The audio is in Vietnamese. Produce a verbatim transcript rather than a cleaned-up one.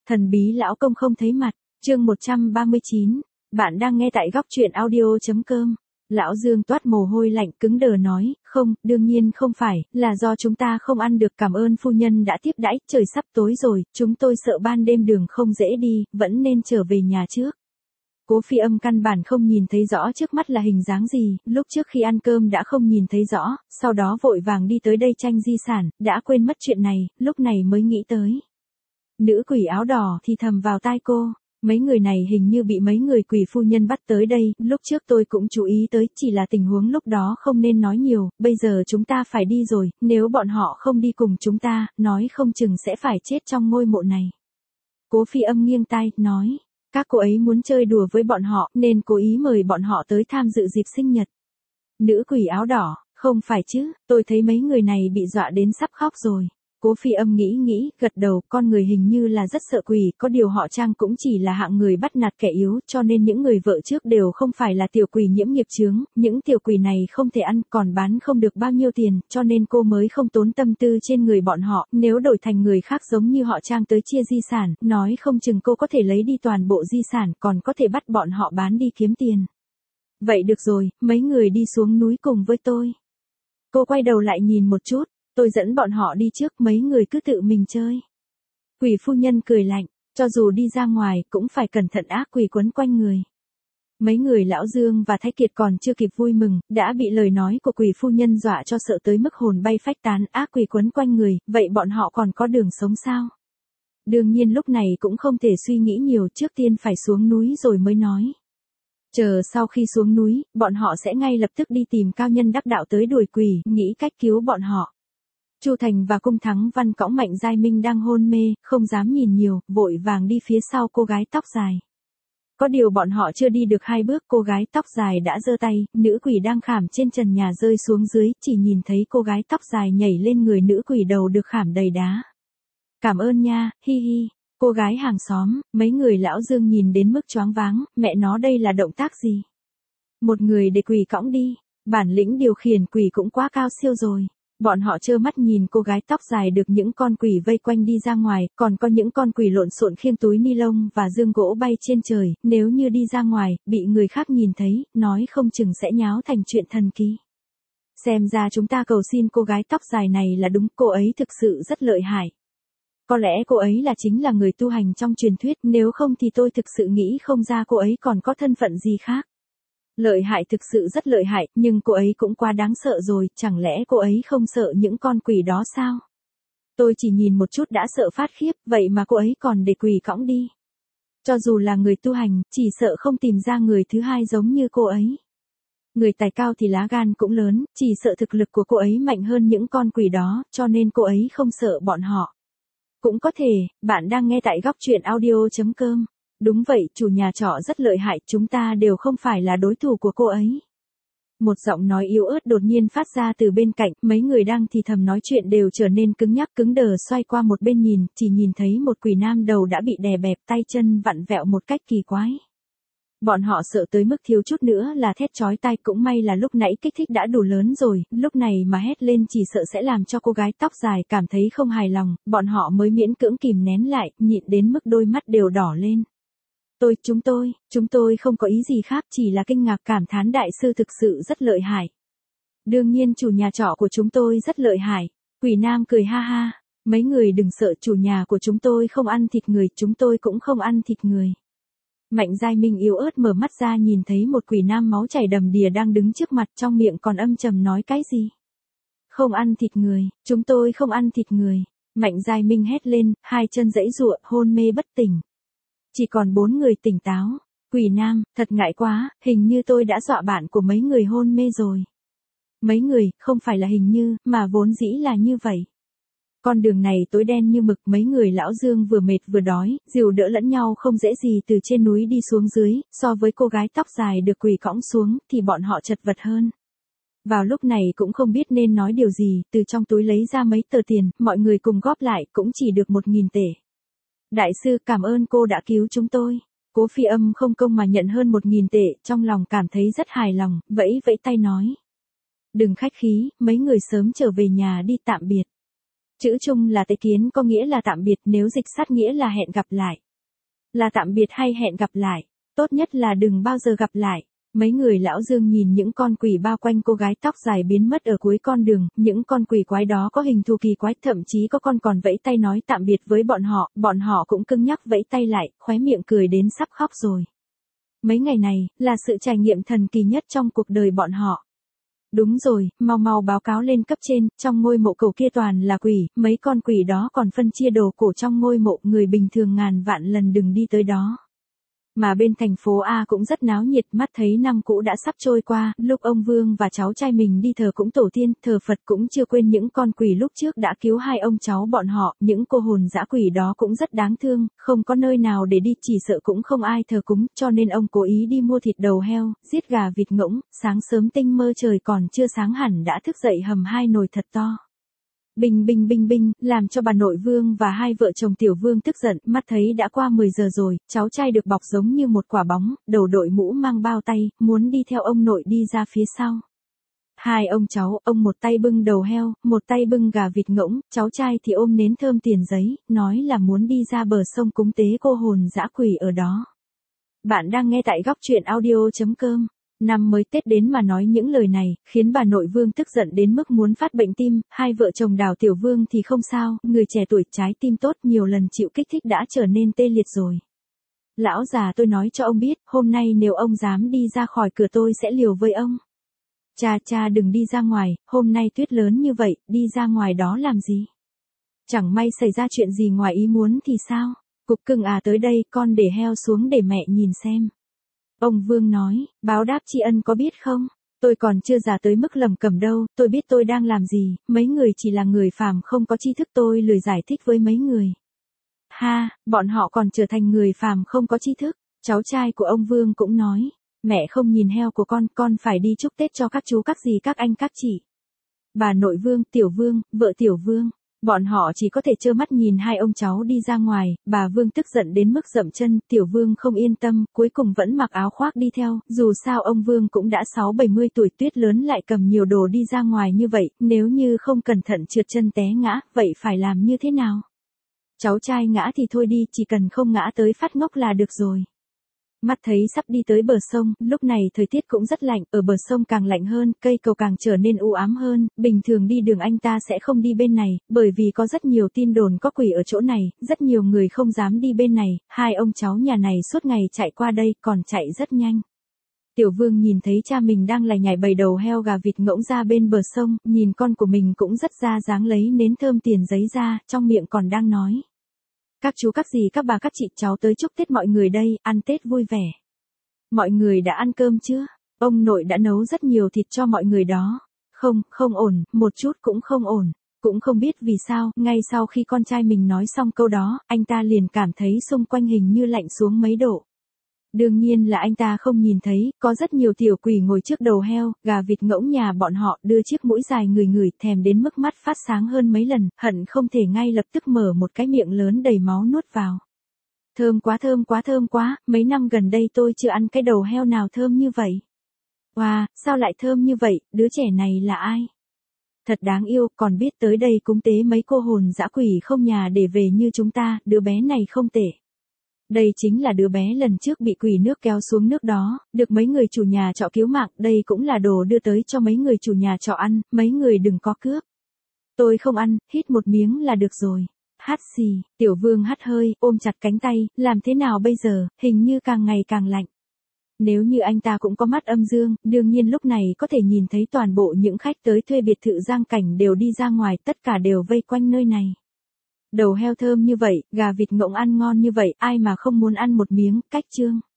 Thần bí lão công không thấy mặt, chương một trăm ba mươi chín, bạn đang nghe tại góc truyện audio.com. Lão Dương toát mồ hôi lạnh cứng đờ nói, không, đương nhiên không phải, là do chúng ta không ăn được, cảm ơn phu nhân đã tiếp đãi, trời sắp tối rồi, chúng tôi sợ ban đêm đường không dễ đi, vẫn nên trở về nhà trước. Cố Phi Âm căn bản không nhìn thấy rõ trước mắt là hình dáng gì, lúc trước khi ăn cơm đã không nhìn thấy rõ, sau đó vội vàng đi tới đây tranh di sản, đã quên mất chuyện này, lúc này mới nghĩ tới. Nữ quỷ áo đỏ thì thầm vào tai cô, mấy người này hình như bị mấy người quỷ phu nhân bắt tới đây, lúc trước tôi cũng chú ý tới, chỉ là tình huống lúc đó không nên nói nhiều, bây giờ chúng ta phải đi rồi, nếu bọn họ không đi cùng chúng ta, nói không chừng sẽ phải chết trong ngôi mộ này. Cố Phi Âm nghiêng tai, nói, các cô ấy muốn chơi đùa với bọn họ, nên cố ý mời bọn họ tới tham dự dịp sinh nhật. Nữ quỷ áo đỏ, không phải chứ, tôi thấy mấy người này bị dọa đến sắp khóc rồi. Cố Phi Âm nghĩ nghĩ, gật đầu, con người hình như là rất sợ quỷ, có điều họ Trang cũng chỉ là hạng người bắt nạt kẻ yếu, cho nên những người vợ trước đều không phải là tiểu quỷ nhiễm nghiệp chướng, những tiểu quỷ này không thể ăn, còn bán không được bao nhiêu tiền, cho nên cô mới không tốn tâm tư trên người bọn họ, nếu đổi thành người khác giống như họ Trang tới chia di sản, nói không chừng cô có thể lấy đi toàn bộ di sản, còn có thể bắt bọn họ bán đi kiếm tiền. Vậy được rồi, mấy người đi xuống núi cùng với tôi. Cô quay đầu lại nhìn một chút. Tôi dẫn bọn họ đi trước, mấy người cứ tự mình chơi. Quỷ phu nhân cười lạnh, cho dù đi ra ngoài cũng phải cẩn thận, ác quỷ quấn quanh người. Mấy người Lão Dương và Thái Kiệt còn chưa kịp vui mừng, đã bị lời nói của quỷ phu nhân dọa cho sợ tới mức hồn bay phách tán, ác quỷ quấn quanh người, vậy bọn họ còn có đường sống sao? Đương nhiên lúc này cũng không thể suy nghĩ nhiều, trước tiên phải xuống núi rồi mới nói. Chờ sau khi xuống núi, bọn họ sẽ ngay lập tức đi tìm cao nhân đắc đạo tới đuổi quỷ, nghĩ cách cứu bọn họ. Chu Thành và Cung Thắng Văn cõng Mạnh Giai Minh đang hôn mê, không dám nhìn nhiều, vội vàng đi phía sau cô gái tóc dài. Có điều bọn họ chưa đi được hai bước, cô gái tóc dài đã giơ tay, nữ quỷ đang khảm trên trần nhà rơi xuống dưới, chỉ nhìn thấy cô gái tóc dài nhảy lên người nữ quỷ đầu được khảm đầy đá. Cảm ơn nha, hi hi, cô gái hàng xóm, mấy người Lão Dương nhìn đến mức choáng váng, mẹ nó đây là động tác gì? Một người để quỷ cõng đi, bản lĩnh điều khiển quỷ cũng quá cao siêu rồi. Bọn họ trơ mắt nhìn cô gái tóc dài được những con quỷ vây quanh đi ra ngoài, còn có những con quỷ lộn xộn khiêng túi ni lông và dương gỗ bay trên trời, nếu như đi ra ngoài, bị người khác nhìn thấy, nói không chừng sẽ nháo thành chuyện thần kỳ. Xem ra chúng ta cầu xin cô gái tóc dài này là đúng, cô ấy thực sự rất lợi hại. Có lẽ cô ấy là chính là người tu hành trong truyền thuyết, nếu không thì tôi thực sự nghĩ không ra cô ấy còn có thân phận gì khác. Lợi hại, thực sự rất lợi hại, nhưng cô ấy cũng quá đáng sợ rồi, chẳng lẽ cô ấy không sợ những con quỷ đó sao? Tôi chỉ nhìn một chút đã sợ phát khiếp, vậy mà cô ấy còn để quỷ cõng đi. Cho dù là người tu hành, chỉ sợ không tìm ra người thứ hai giống như cô ấy. Người tài cao thì lá gan cũng lớn, chỉ sợ thực lực của cô ấy mạnh hơn những con quỷ đó, cho nên cô ấy không sợ bọn họ. Cũng có thể, bạn đang nghe tại góc truyện audio.com. Đúng vậy, chủ nhà trọ rất lợi hại, chúng ta đều không phải là đối thủ của cô ấy. Một giọng nói yếu ớt đột nhiên phát ra từ bên cạnh, mấy người đang thì thầm nói chuyện đều trở nên cứng nhắc cứng đờ, xoay qua một bên nhìn, chỉ nhìn thấy một quỷ nam đầu đã bị đè bẹp, tay chân vặn vẹo một cách kỳ quái. Bọn họ sợ tới mức thiếu chút nữa là thét chói tai, cũng may là lúc nãy kích thích đã đủ lớn rồi, lúc này mà hét lên chỉ sợ sẽ làm cho cô gái tóc dài cảm thấy không hài lòng, bọn họ mới miễn cưỡng kìm nén lại, nhịn đến mức đôi mắt đều đỏ lên. Tôi, chúng tôi, chúng tôi không có ý gì khác, chỉ là kinh ngạc cảm thán đại sư thực sự rất lợi hại. Đương nhiên chủ nhà trọ của chúng tôi rất lợi hại. Quỷ nam cười ha ha, mấy người đừng sợ, chủ nhà của chúng tôi không ăn thịt người, chúng tôi cũng không ăn thịt người. Mạnh Giai Minh yếu ớt mở mắt ra nhìn thấy một quỷ nam máu chảy đầm đìa đang đứng trước mặt, trong miệng còn âm trầm nói cái gì. Không ăn thịt người, chúng tôi không ăn thịt người. Mạnh Giai Minh hét lên, hai chân giãy giụa, hôn mê bất tỉnh. Chỉ còn bốn người tỉnh táo. Quỷ nam, thật ngại quá, hình như tôi đã dọa bạn của mấy người hôn mê rồi. Mấy người, không phải là hình như, mà vốn dĩ là như vậy. Con đường này tối đen như mực, mấy người Lão Dương vừa mệt vừa đói, dìu đỡ lẫn nhau không dễ gì từ trên núi đi xuống dưới, so với cô gái tóc dài được quỷ cõng xuống, thì bọn họ chật vật hơn. Vào lúc này cũng không biết nên nói điều gì, từ trong túi lấy ra mấy tờ tiền, mọi người cùng góp lại, cũng chỉ được một nghìn tệ. Đại sư, cảm ơn cô đã cứu chúng tôi. Cố Phi Âm không công mà nhận hơn một nghìn tệ, trong lòng cảm thấy rất hài lòng, vẫy vẫy tay nói. Đừng khách khí, mấy người sớm trở về nhà đi, tạm biệt. Chữ chung là tế kiến có nghĩa là tạm biệt, nếu dịch sát nghĩa là hẹn gặp lại. Là tạm biệt hay hẹn gặp lại, tốt nhất là đừng bao giờ gặp lại. Mấy người lão Dương nhìn những con quỷ bao quanh cô gái tóc dài biến mất ở cuối con đường, những con quỷ quái đó có hình thù kỳ quái, thậm chí có con còn vẫy tay nói tạm biệt với bọn họ, bọn họ cũng cứng nhắc vẫy tay lại, khóe miệng cười đến sắp khóc rồi. Mấy ngày này, là sự trải nghiệm thần kỳ nhất trong cuộc đời bọn họ. Đúng rồi, mau mau báo cáo lên cấp trên, trong ngôi mộ cầu kia toàn là quỷ, mấy con quỷ đó còn phân chia đồ cổ trong ngôi mộ, người bình thường ngàn vạn lần đừng đi tới đó. Mà bên thành phố A cũng rất náo nhiệt, mắt thấy năm cũ đã sắp trôi qua, lúc ông Vương và cháu trai mình đi thờ cũng tổ tiên, thờ Phật cũng chưa quên những con quỷ lúc trước đã cứu hai ông cháu bọn họ, những cô hồn dã quỷ đó cũng rất đáng thương, không có nơi nào để đi, chỉ sợ cũng không ai thờ cúng, cho nên ông cố ý đi mua thịt đầu heo, giết gà vịt ngỗng, sáng sớm tinh mơ trời còn chưa sáng hẳn đã thức dậy hầm hai nồi thật to. Bình bình bình bình, làm cho bà nội Vương và hai vợ chồng Tiểu Vương tức giận, mắt thấy đã qua mười giờ rồi, cháu trai được bọc giống như một quả bóng, đầu đội mũ mang bao tay, muốn đi theo ông nội đi ra phía sau. Hai ông cháu, ông một tay bưng đầu heo, một tay bưng gà vịt ngỗng, cháu trai thì ôm nến thơm tiền giấy, nói là muốn đi ra bờ sông cúng tế cô hồn dã quỷ ở đó. Bạn đang nghe tại góc truyện audio chấm com. Năm mới Tết đến mà nói những lời này, khiến bà nội Vương tức giận đến mức muốn phát bệnh tim, hai vợ chồng Đào Tiểu Vương thì không sao, người trẻ tuổi trái tim tốt nhiều lần chịu kích thích đã trở nên tê liệt rồi. Lão già tôi nói cho ông biết, hôm nay nếu ông dám đi ra khỏi cửa tôi sẽ liều với ông. Cha cha đừng đi ra ngoài, hôm nay tuyết lớn như vậy, đi ra ngoài đó làm gì? Chẳng may xảy ra chuyện gì ngoài ý muốn thì sao? Cục cưng à, tới đây, con để heo xuống để mẹ nhìn xem. Ông Vương nói, báo đáp tri ân có biết không? Tôi còn chưa già tới mức lầm cẩm đâu, tôi biết tôi đang làm gì, mấy người chỉ là người phàm không có tri thức, tôi lười giải thích với mấy người. Ha, bọn họ còn trở thành người phàm không có tri thức. Cháu trai của ông Vương cũng nói, mẹ không nhìn heo của con, con phải đi chúc Tết cho các chú các dì các anh các chị. Bà nội Vương, Tiểu Vương, vợ Tiểu Vương. Bọn họ chỉ có thể trơ mắt nhìn hai ông cháu đi ra ngoài, bà Vương tức giận đến mức dậm chân, Tiểu Vương không yên tâm, cuối cùng vẫn mặc áo khoác đi theo, dù sao ông Vương cũng đã sáu bảy mươi tuổi, tuyết lớn lại cầm nhiều đồ đi ra ngoài như vậy, nếu như không cẩn thận trượt chân té ngã, vậy phải làm như thế nào? Cháu trai ngã thì thôi đi, chỉ cần không ngã tới phát ngốc là được rồi. Mắt thấy sắp đi tới bờ sông, lúc này thời tiết cũng rất lạnh, ở bờ sông càng lạnh hơn, cây cầu càng trở nên u ám hơn, bình thường đi đường anh ta sẽ không đi bên này, bởi vì có rất nhiều tin đồn có quỷ ở chỗ này, rất nhiều người không dám đi bên này, hai ông cháu nhà này suốt ngày chạy qua đây, còn chạy rất nhanh. Tiểu Vương nhìn thấy cha mình đang lải nhải bày đầu heo gà vịt ngỗng ra bên bờ sông, nhìn con của mình cũng rất ra dáng lấy nến thơm tiền giấy ra, trong miệng còn đang nói. Các chú các dì các bà các chị cháu tới chúc Tết mọi người đây, ăn Tết vui vẻ. Mọi người đã ăn cơm chưa? Ông nội đã nấu rất nhiều thịt cho mọi người đó. Không, không ổn, một chút cũng không ổn. Cũng không biết vì sao, ngay sau khi con trai mình nói xong câu đó, anh ta liền cảm thấy xung quanh hình như lạnh xuống mấy độ. Đương nhiên là anh ta không nhìn thấy, có rất nhiều tiểu quỷ ngồi trước đầu heo, gà vịt ngỗng nhà bọn họ, đưa chiếc mũi dài ngửi ngửi, thèm đến mức mắt phát sáng hơn mấy lần, hận không thể ngay lập tức mở một cái miệng lớn đầy máu nuốt vào. Thơm quá thơm quá thơm quá, mấy năm gần đây tôi chưa ăn cái đầu heo nào thơm như vậy. Wow, sao lại thơm như vậy, đứa trẻ này là ai? Thật đáng yêu, còn biết tới đây cúng tế mấy cô hồn dã quỷ không nhà để về như chúng ta, đứa bé này không tệ. Đây chính là đứa bé lần trước bị quỷ nước kéo xuống nước đó, được mấy người chủ nhà trọ cứu mạng, đây cũng là đồ đưa tới cho mấy người chủ nhà trọ ăn, mấy người đừng có cướp. Tôi không ăn, hít một miếng là được rồi. Hắt xì, Tiểu Vương hắt hơi, ôm chặt cánh tay, làm thế nào bây giờ, hình như càng ngày càng lạnh. Nếu như anh ta cũng có mắt âm dương, đương nhiên lúc này có thể nhìn thấy toàn bộ những khách tới thuê biệt thự Giang Cảnh đều đi ra ngoài, tất cả đều vây quanh nơi này. Đầu heo thơm như vậy, gà vịt ngỗng ăn ngon như vậy, ai mà không muốn ăn một miếng, cách chương.